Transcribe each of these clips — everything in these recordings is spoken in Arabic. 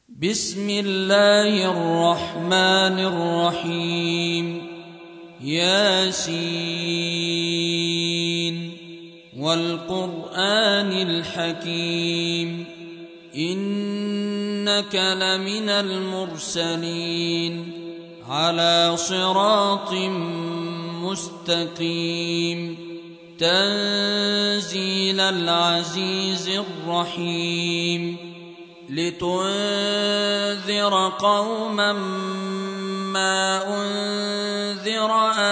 بسم الله الرحمن الرحيم. ياسين والقرآن الحكيم إنك لمن المرسلين على صراط مستقيم تنزيل العزيز الرحيم لتنذر قوما ما أنذر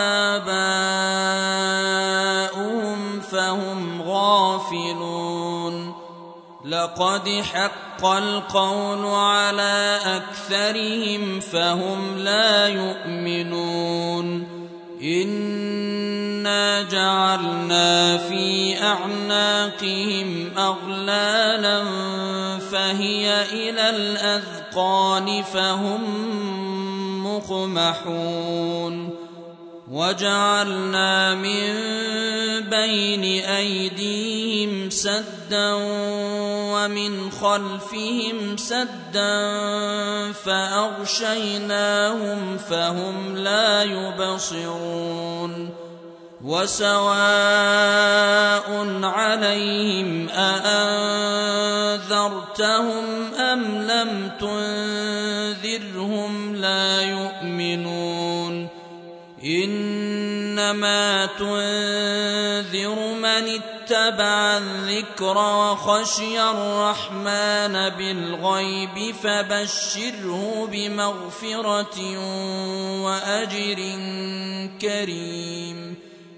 آباؤهم فهم غافلون لقد حق القول على أكثرهم فهم لا يؤمنون إنا جعلنا في أعناقهم أغلالا فهي إلى الأذقان فهم مقمحون وجعلنا من بين أيديهم سدا ومن خلفهم سدا فأغشيناهم فهم لا يبصرون وسواء عليهم أأنذرتهم أم لم تنذرهم لا يؤمنون إنما تنذر من اتبع الذكر وخشي الرحمن بالغيب فبشره بمغفرة وأجر كريم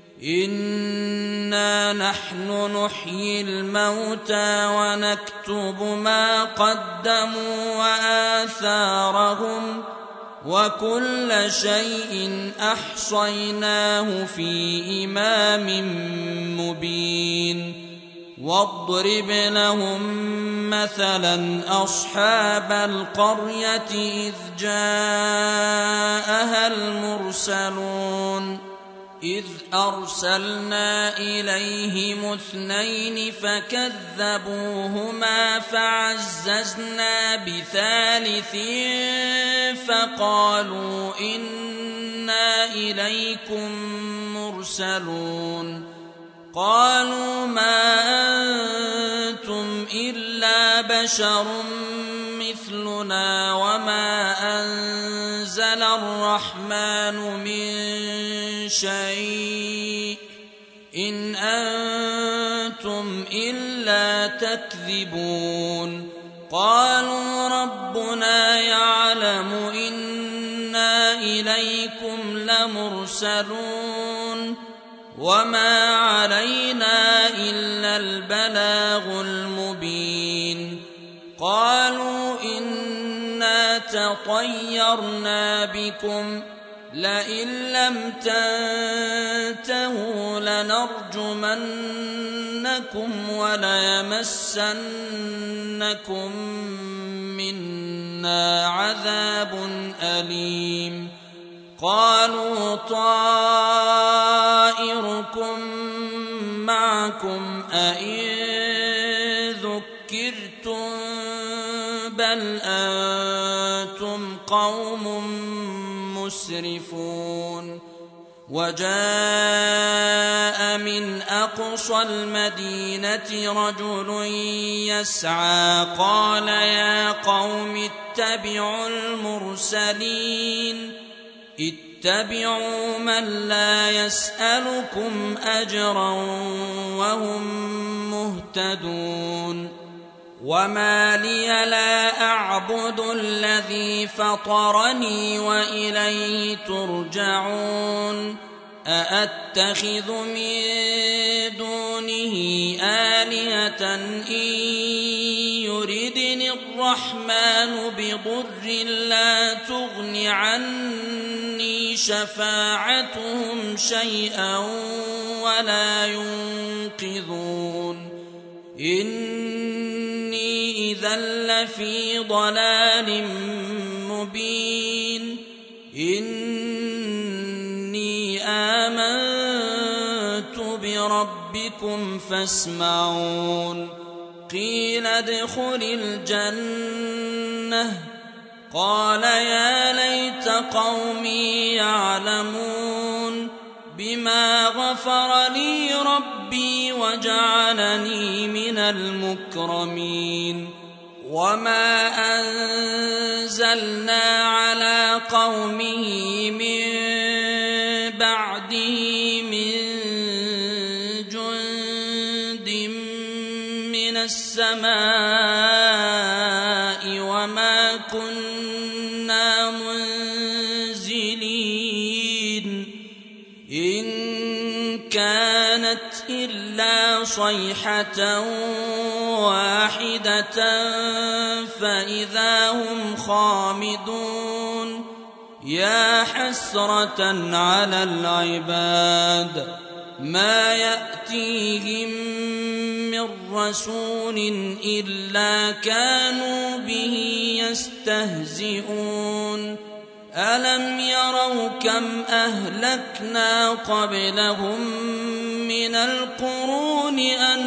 إنا نحن نحيي الموتى ونكتب ما قدموا وآثارهم وكل شيء أحصيناه في إمام مبين واضرب لهم مثلا أصحاب القرية إذ جاءها المرسلون إذ أرسلنا إليهم اثنين فكذبوهما فعززنا بثالث فقالوا إنا إليكم مرسلون قالوا ما أنتم إلا بشر مثلنا وما أنزل الرحمن من شيء إن أنتم إلا تكذبون قالوا ربنا يعلم إنا إليكم لمرسلون وما علينا إلا البلاغ المبين قالوا إنا تطيرنا بكم لئن لم تنتهوا لنرجمنكم وليمسنكم منا عذاب أليم قالوا طائركم معكم أئن ذكرتم بل أنتم قوم مسرفون وجاء من أقصى المدينة رجل يسعى قال يا قوم اتبعوا المرسلين اتبعوا من لا يسألكم أجرا وهم مهتدون وما لي لا أعبد الذي فطرني وإليه ترجعون أأتخذ من دونه آلهة إن يردني الرحمن بضر لا تغن عني شفاعتهم شيئا ولا ينقذون إني إذا لفي ضلال مبين إني آمنت بربكم فاسمعون قيل ادخل الجنة قال يا ليت قومي يعلمون بما غفر لي ربي وجعلني من المكرمين وما أنزلنا على قومه من بعده من جند من السماء وما كنا منزلين إن كانت إلا صيحة واحدة فإذا هم خامدون يا حسرة على العباد ما يأتيهم من رسول إلا كانوا به يستهزئون ألم يروا كم أهلكنا قبلهم من القرون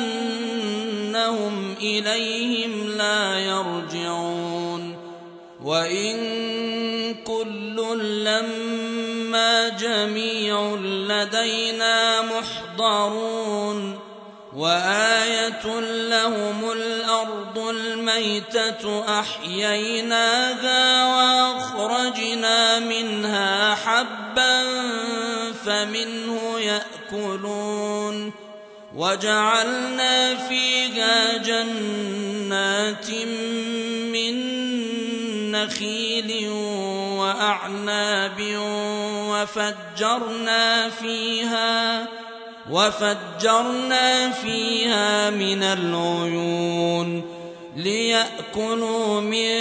أنهم إليهم لا يرجعون وإن كل لما جميع لدينا محضرون وآية لهم الأرض الميتة أحييناها وأخرجنا منها حبا فمنه يأكلون وجعلنا فيها جنات من نخيل وأعناب وفجرنا فيها من العيون ليأكلوا من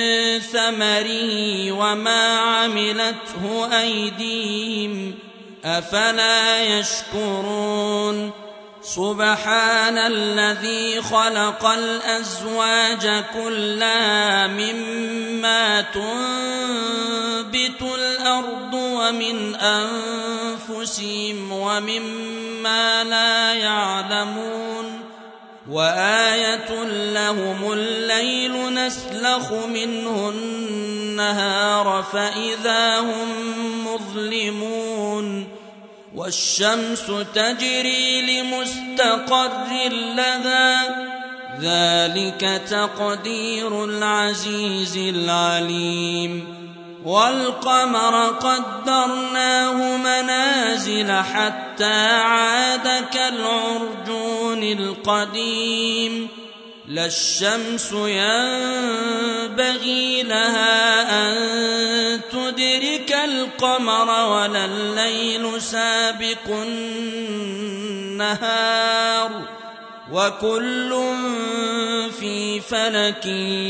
ثمره وما عملته أيديهم أفلا يشكرون سبحان الذي خلق الأزواج كلها مما تنبت الأرض ومن أنفسهم ومما لا يعلمون وآية لهم الليل نسلخ منه النهار فإذا هم مظلمون والشمس تجري لمستقر لها ذلك تقدير العزيز العليم والقمر قدرناه منازل حتى عاد كالعرجون القديم لا الشمس ينبغي لها أن تدرك القمر ولا الليل سابق النهار وكل في فلك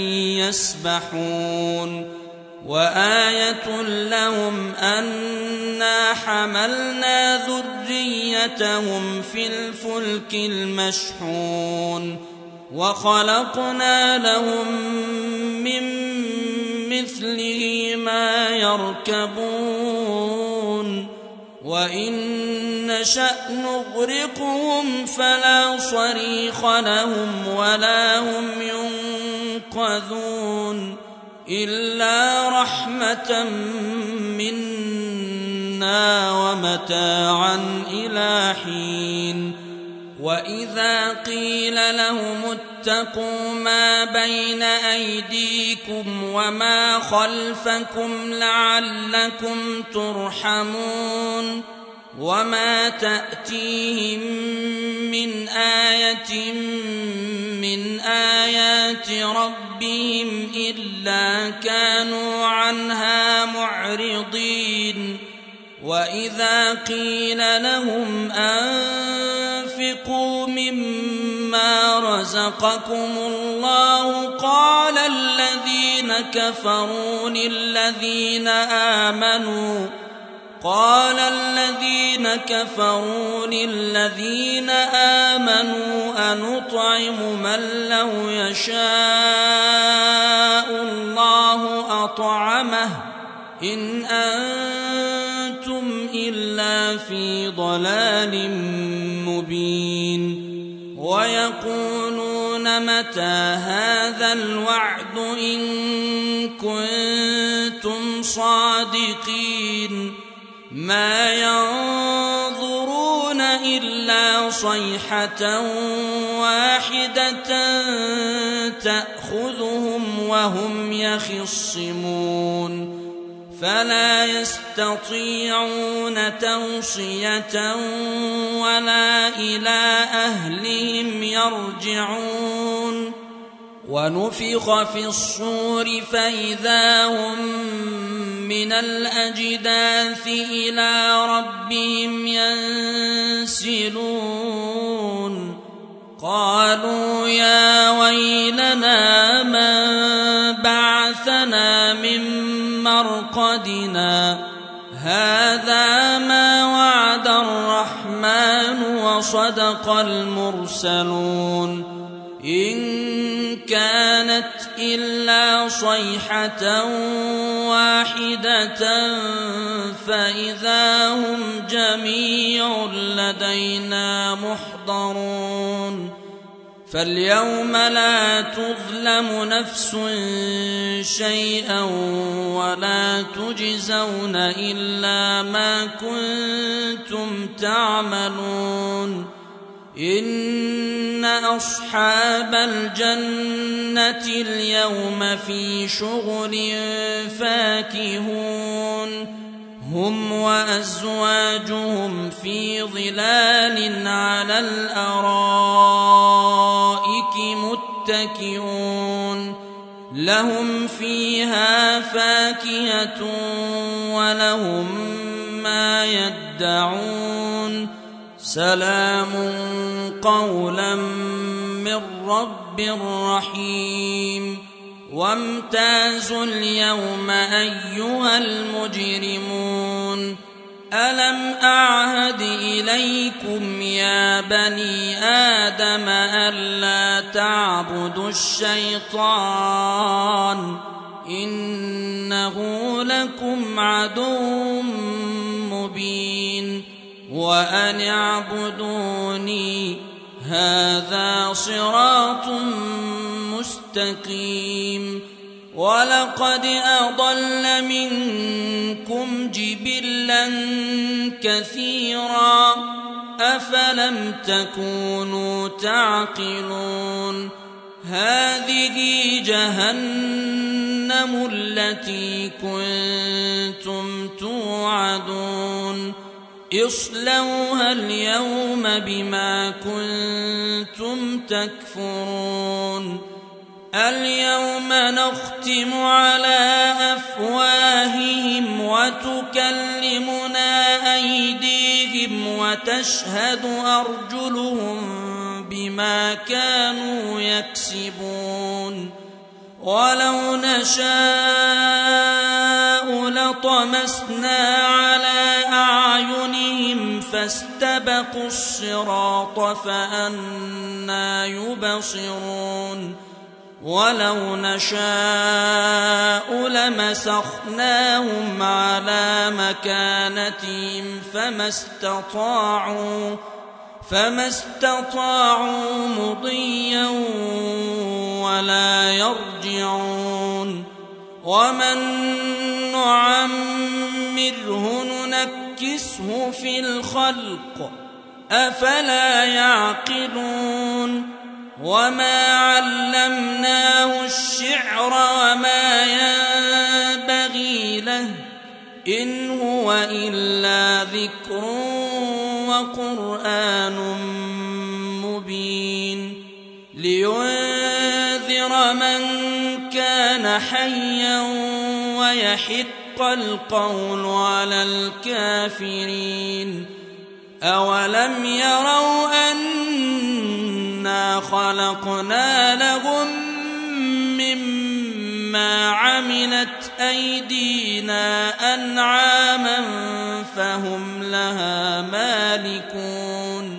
يسبحون وآية لهم أنا حملنا ذريتهم في الفلك المشحون وخلقنا لهم من مثله ما يركبون وإن نشأ نغرقهم فلا صريخ لهم ولا هم ينقذون إلا رحمة منا ومتاعا إلى حين وإذا قيل لهم اتقوا ما بين أيديكم وما خلفكم لعلكم ترحمون وما تأتيهم من آية من آيات ربهم إلا كانوا عنها معرضين وإذا قيل لهم أنفقوا مما رزقكم الله قال الذين كفروا للذين آمنوا أنطعم من لو يشاء الله أطعمه إن أنتم إلا في ضلال مبين ويقولون متى هذا الوعد إن كنتم صادقين ما ينظرون إلا صيحة واحدة تأخذهم وهم يخصمون فلا يستطيعون توصية ولا إلى أهلهم يرجعون ونفخ في الصور فإذا هم من الأجداث إلى ربهم ينسلون قالوا يا ويلنا من بعثنا من مرقدنا هذا ما وعد الرحمن وصدق المرسلون إن كانت إلا صيحة واحدة فإذا هم جميع لدينا محضرون فاليوم لا تظلم نفس شيئا ولا تجزون إلا ما كنتم تعملون إن أصحاب الجنة اليوم في شغل فاكهون هم وأزواجهم في ظلال على الأرائك متكئون لهم فيها فاكهة ولهم ما يدعون سلام قولا من رب رحيم وامتازوا اليوم أيها المجرمون ألم أعهد إليكم يا بني آدم ألا تعبدوا الشيطان إنه لكم عدو مبين وأن اعبدوني هذا صراط مستقيم ولقد أضل منكم جبلا كثيرا أفلم تكونوا تعقلون هذه جهنم التي كنتم توعدون اصلوها اليوم بما كنتم تكفرون اليوم نختم على أفواههم وتكلمنا أيديهم وتشهد أرجلهم بما كانوا يكسبون ولو نشاء لطمسنا على أعينهم فاستبقوا الصراط فأنى يبصرون ولو نشاء لمسخناهم على مكانتهم فما استطاعوا مضيا ولا يرجعون ومن نعمره ننكسه في الخلق أفلا يعقلون وما علمناه الشعر وما ينبغي له إن هو إلا ذكر وقرآن مبين لينذر من كان حيا ويحق القول على الكافرين أولم يروا أنا خلقنا لهم مما عملت أيدينا أنعاما فهم لها مالكون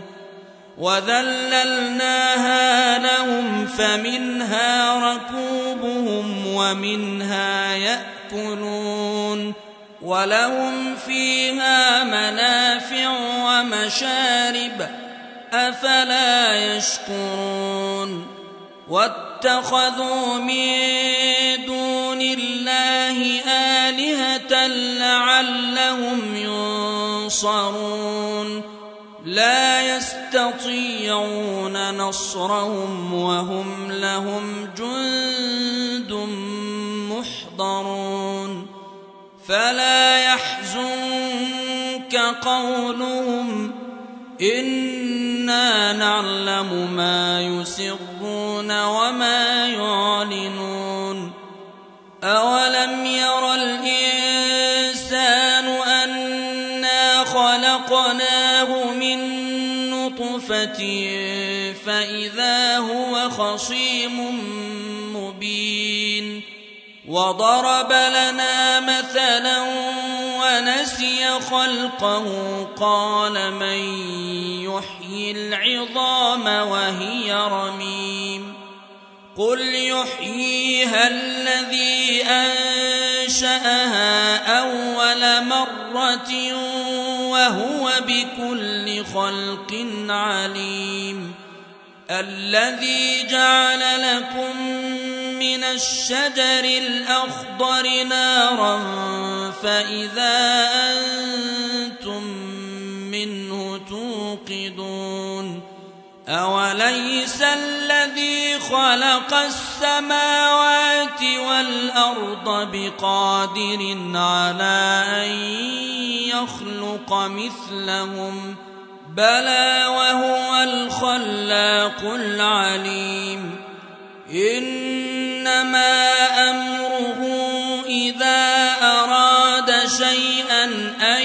وذللناها لهم فمنها ركوبهم ومنها يأكلون ولهم فيها منافع ومشارب أفلا يشكرون واتخذوا من دون الله آلهة لعلهم ينصرون لا يستطيعون نصرهم وهم لهم جند محضرون فلا يحزنك قولهم إنا نعلم ما يسرون وما يعلنون أولم ير الإنسان أنا خلقناه من نطفة فإذا هو خصيم مبين وضرب لنا مثلا ونسي خلقه قال من يحيي العظام وهي رميم قل يحييها الذي أنشأها أول مرة وهو بكل خلق عليم الذي جعل لكم من الشجر الأخضر نارا فإذا أنتم منه توقدون أوليس الذي خلق السماوات والأرض بقادر على أن يخلق مثلهم بلى وهو الخلاق العليم إنما أمره إذا أراد شيئا أن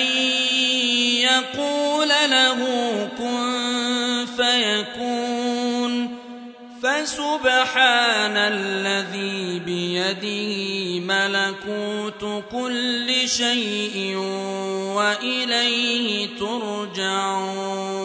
يقول له كن فيكون فسبحان الذي بيده ملكوت كل شيء وإليه ترجعون